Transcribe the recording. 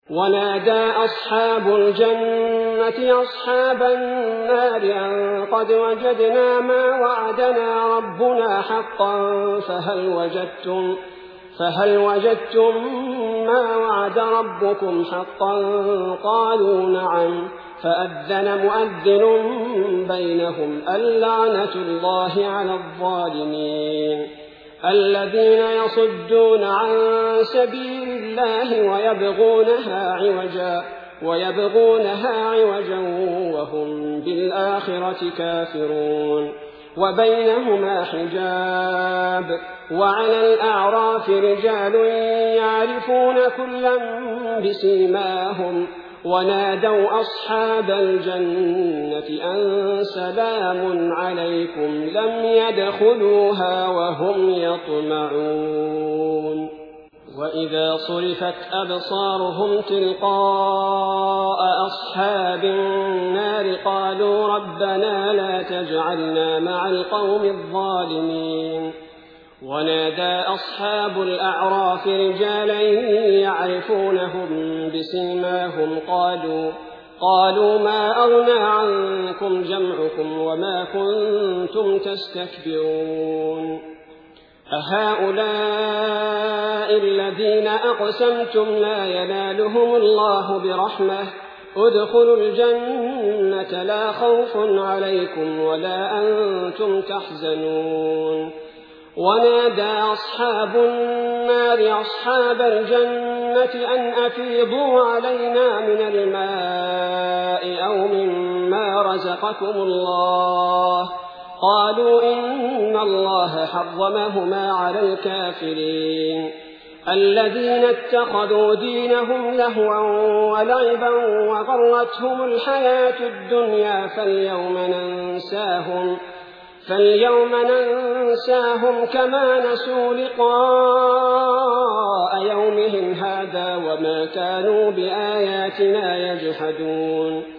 ونادى أصحاب الجنة أصحاب النار أن قد وجدنا ما وعدنا ربنا حقا فهل وجدتم ما وعد ربكم حقا؟ قالوا نعم. فأذن مؤذن بينهم اللعنة الله على الظالمين الذين يصدون عن سبيل الله ويبغونها عوجا وهم بالآخرة كافرون. وبينهما حجاب. وعلى الأعراف رجال يعرفون كلا بسيماهم ونادوا أصحاب الجنة أن سلام عليكم لم يدخلوها وهم يطمعون. وإذا صرفت أبصارهم تلقاء أصحاب النار قالوا ربنا لا تجعلنا مع القوم الظالمين. ونادى أصحاب الأعراف رجالا يعرفونهم بسيماهم قالوا ما أغنى عنكم جمعكم وما كنتم تستكبرون أهؤلاء الذين أقسمتم لا ينالهم الله برحمة ادخلوا الجنة لا خوف عليكم ولا أنتم تحزنون. ونادى أصحاب النار أصحاب الجنة أن أفيضوا علينا من الماء أو مما رزقكم الله. قالوا إن الله حرمهما على الكافرين الذين اتخذوا دينهم لهوا ولعبا وغرتهم الحياة الدنيا فاليوم ننساهم كما نسوا لقاء يومهم هذا وما كانوا بآياتنا يجحدون.